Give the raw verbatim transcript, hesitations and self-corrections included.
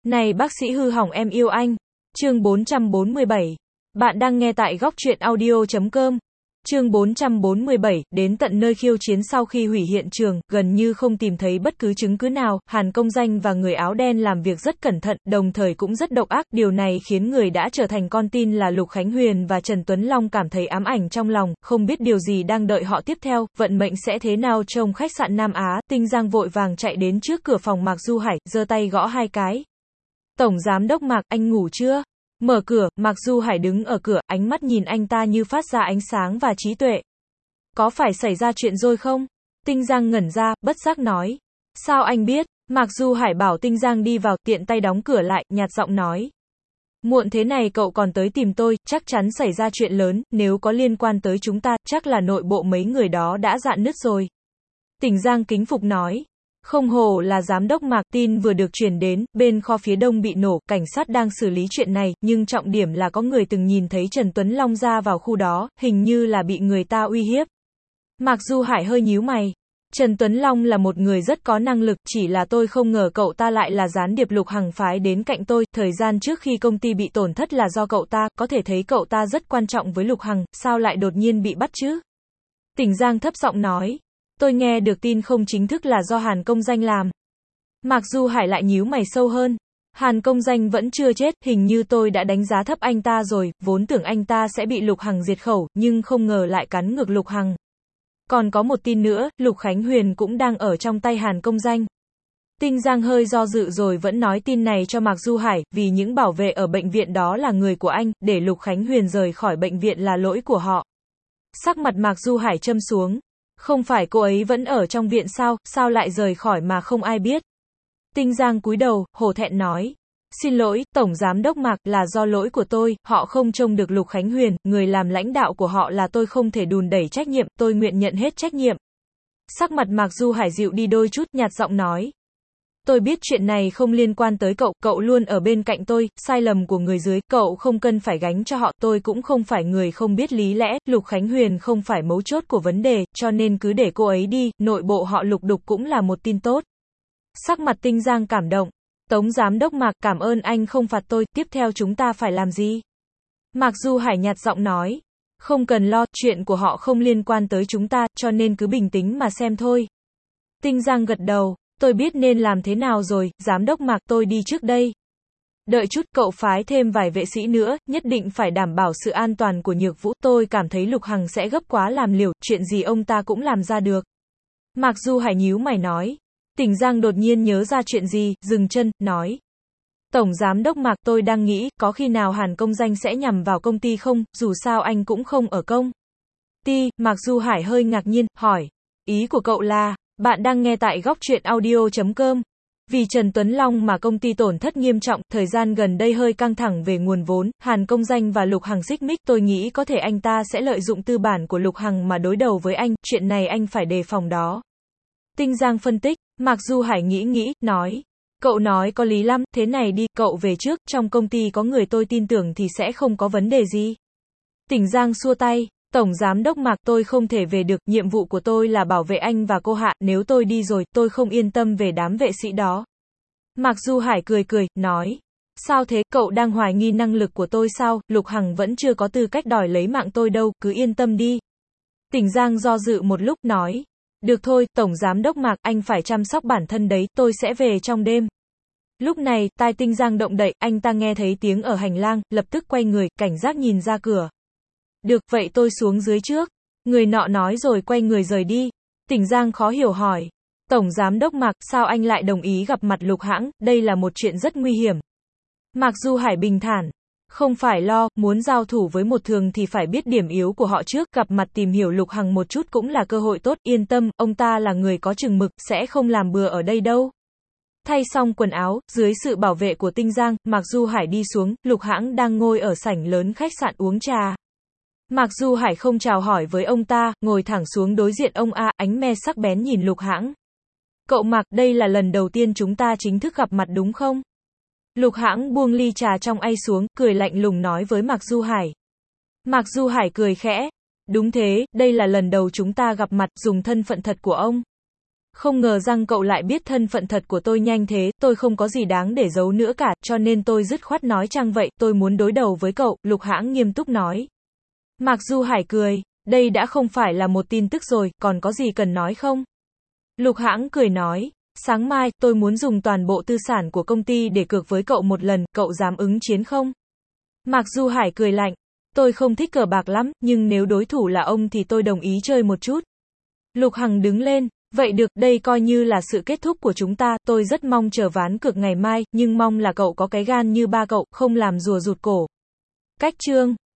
Này bác sĩ hư hỏng em yêu anh. Chương bốn trăm bốn mươi bảy. Bạn đang nghe tại góc truyện audio chấm com. Chương bốn trăm bốn mươi bảy, đến tận nơi khiêu chiến sau khi hủy hiện trường, gần như không tìm thấy bất cứ chứng cứ nào, Hàn Công Danh và người áo đen làm việc rất cẩn thận, đồng thời cũng rất độc ác, điều này khiến người đã trở thành con tin là Lục Khánh Huyền và Trần Tuấn Long cảm thấy ám ảnh trong lòng, không biết điều gì đang đợi họ tiếp theo, vận mệnh sẽ thế nào. Trong khách sạn Nam Á, Tinh Giang vội vàng chạy đến trước cửa phòng Mạc Du Hải, giơ tay gõ hai cái. Tổng giám đốc Mạc, anh ngủ chưa? Mở cửa, Mạc Du Hải đứng ở cửa, ánh mắt nhìn anh ta như phát ra ánh sáng và trí tuệ. Có phải xảy ra chuyện rồi không? Tinh Giang ngẩn ra, bất giác nói. Sao anh biết? Mạc Du Hải bảo Tinh Giang đi vào, tiện tay đóng cửa lại, nhạt giọng nói. Muộn thế này cậu còn tới tìm tôi, chắc chắn xảy ra chuyện lớn, nếu có liên quan tới chúng ta, chắc là nội bộ mấy người đó đã rạn nứt rồi. Tinh Giang kính phục nói. Không hổ là giám đốc Mạc, tin vừa được truyền đến, bên kho phía đông bị nổ, cảnh sát đang xử lý chuyện này, nhưng trọng điểm là có người từng nhìn thấy Trần Tuấn Long ra vào khu đó, hình như là bị người ta uy hiếp. Mạc Du Hải hơi nhíu mày. Trần Tuấn Long là một người rất có năng lực, chỉ là tôi không ngờ cậu ta lại là gián điệp Lục Hằng phái đến cạnh tôi, thời gian trước khi công ty bị tổn thất là do cậu ta, có thể thấy cậu ta rất quan trọng với Lục Hằng, sao lại đột nhiên bị bắt chứ? Tinh Giang thấp giọng nói. Tôi nghe được tin không chính thức là do Hàn Công Danh làm. Mạc Du Hải lại nhíu mày sâu hơn. Hàn Công Danh vẫn chưa chết, hình như tôi đã đánh giá thấp anh ta rồi, vốn tưởng anh ta sẽ bị Lục Hằng diệt khẩu, nhưng không ngờ lại cắn ngược Lục Hằng. Còn có một tin nữa, Lục Khánh Huyền cũng đang ở trong tay Hàn Công Danh. Tinh Giang hơi do dự rồi vẫn nói tin này cho Mạc Du Hải, vì những bảo vệ ở bệnh viện đó là người của anh, để Lục Khánh Huyền rời khỏi bệnh viện là lỗi của họ. Sắc mặt Mạc Du Hải châm xuống. Không phải cô ấy vẫn ở trong viện sao, sao lại rời khỏi mà không ai biết. Tinh Giang cúi đầu, hổ thẹn nói. Xin lỗi, Tổng Giám đốc Mạc, là do lỗi của tôi, họ không trông được Lục Khánh Huyền, người làm lãnh đạo của họ là tôi, không thể đùn đẩy trách nhiệm, tôi nguyện nhận hết trách nhiệm. Sắc mặt Mạc Du Hải dịu đi đôi chút, nhạt giọng nói. Tôi biết chuyện này không liên quan tới cậu, cậu luôn ở bên cạnh tôi, sai lầm của người dưới, cậu không cần phải gánh cho họ, tôi cũng không phải người không biết lý lẽ, Lục Khánh Huyền không phải mấu chốt của vấn đề, cho nên cứ để cô ấy đi, nội bộ họ Lục đục cũng là một tin tốt. Sắc mặt Tinh Giang cảm động. Tống Giám đốc Mạc, cảm ơn anh không phạt tôi, tiếp theo chúng ta phải làm gì? Mạc Du Hải nhạt giọng nói. Không cần lo, chuyện của họ không liên quan tới chúng ta, cho nên cứ bình tĩnh mà xem thôi. Tinh Giang gật đầu. Tôi biết nên làm thế nào rồi, Giám đốc Mạc, tôi đi trước đây. Đợi chút, cậu phái thêm vài vệ sĩ nữa, nhất định phải đảm bảo sự an toàn của Nhược Vũ, tôi cảm thấy Lục Hằng sẽ gấp quá làm liều, chuyện gì ông ta cũng làm ra được. Mạc Du Hải nhíu mày nói. Tinh Giang đột nhiên nhớ ra chuyện gì, dừng chân, nói. Tổng Giám đốc Mạc, tôi đang nghĩ, có khi nào Hàn Công Danh sẽ nhằm vào công ty không, dù sao anh cũng không ở công ty. Mạc Du Hải hơi ngạc nhiên, hỏi. Ý của cậu là... Bạn đang nghe tại góc truyện audio chấm com. Vì Trần Tuấn Long mà công ty tổn thất nghiêm trọng, thời gian gần đây hơi căng thẳng về nguồn vốn, Hàn Công Danh và Lục Hằng xích mích, tôi nghĩ có thể anh ta sẽ lợi dụng tư bản của Lục Hằng mà đối đầu với anh, chuyện này anh phải đề phòng đó. Tinh Giang phân tích, Mạc Du Hải nghĩ nghĩ, nói. Cậu nói có lý lắm, thế này đi, cậu về trước, trong công ty có người tôi tin tưởng thì sẽ không có vấn đề gì. Tinh Giang xua tay. Tổng Giám đốc Mạc, tôi không thể về được, nhiệm vụ của tôi là bảo vệ anh và cô Hạ, nếu tôi đi rồi, tôi không yên tâm về đám vệ sĩ đó. Mạc Du Hải cười cười, nói. Sao thế, cậu đang hoài nghi năng lực của tôi sao, Lục Hằng vẫn chưa có tư cách đòi lấy mạng tôi đâu, cứ yên tâm đi. Tinh Giang do dự một lúc, nói. Được thôi, Tổng Giám đốc Mạc, anh phải chăm sóc bản thân đấy, tôi sẽ về trong đêm. Lúc này, tai Tinh Giang động đậy, anh ta nghe thấy tiếng ở hành lang, lập tức quay người, cảnh giác nhìn ra cửa. Được, vậy tôi xuống dưới trước. Người nọ nói rồi quay người rời đi. Tinh Giang khó hiểu hỏi. Tổng Giám đốc Mạc, sao anh lại đồng ý gặp mặt Lục Hãng, đây là một chuyện rất nguy hiểm. Mạc Du Hải bình thản. Không phải lo, muốn giao thủ với một thường thì phải biết điểm yếu của họ trước, gặp mặt tìm hiểu Lục Hằng một chút cũng là cơ hội tốt, yên tâm, ông ta là người có chừng mực, sẽ không làm bừa ở đây đâu. Thay xong quần áo, dưới sự bảo vệ của Tinh Giang, Mạc Du Hải đi xuống, Lục Hãng đang ngồi ở sảnh lớn khách sạn uống trà. Mạc Du Hải không chào hỏi với ông ta, ngồi thẳng xuống đối diện ông A, ánh me sắc bén nhìn Lục Hãng. Cậu Mạc, đây là lần đầu tiên chúng ta chính thức gặp mặt đúng không? Lục Hãng buông ly trà trong ay xuống, cười lạnh lùng nói với Mạc Du Hải. Mạc Du Hải cười khẽ. Đúng thế, đây là lần đầu chúng ta gặp mặt, dùng thân phận thật của ông. Không ngờ rằng cậu lại biết thân phận thật của tôi nhanh thế, tôi không có gì đáng để giấu nữa cả, cho nên tôi dứt khoát nói chăng vậy, tôi muốn đối đầu với cậu, Lục Hãng nghiêm túc nói. Mạc Du Hải cười, đây đã không phải là một tin tức rồi, còn có gì cần nói không? Lục Hãng cười nói, sáng mai, tôi muốn dùng toàn bộ tư sản của công ty để cược với cậu một lần, cậu dám ứng chiến không? Mạc Du Hải cười lạnh, tôi không thích cờ bạc lắm, nhưng nếu đối thủ là ông thì tôi đồng ý chơi một chút. Lục Hằng đứng lên, vậy được, đây coi như là sự kết thúc của chúng ta, tôi rất mong chờ ván cược ngày mai, nhưng mong là cậu có cái gan như ba cậu, không làm rùa rụt cổ. Cách chương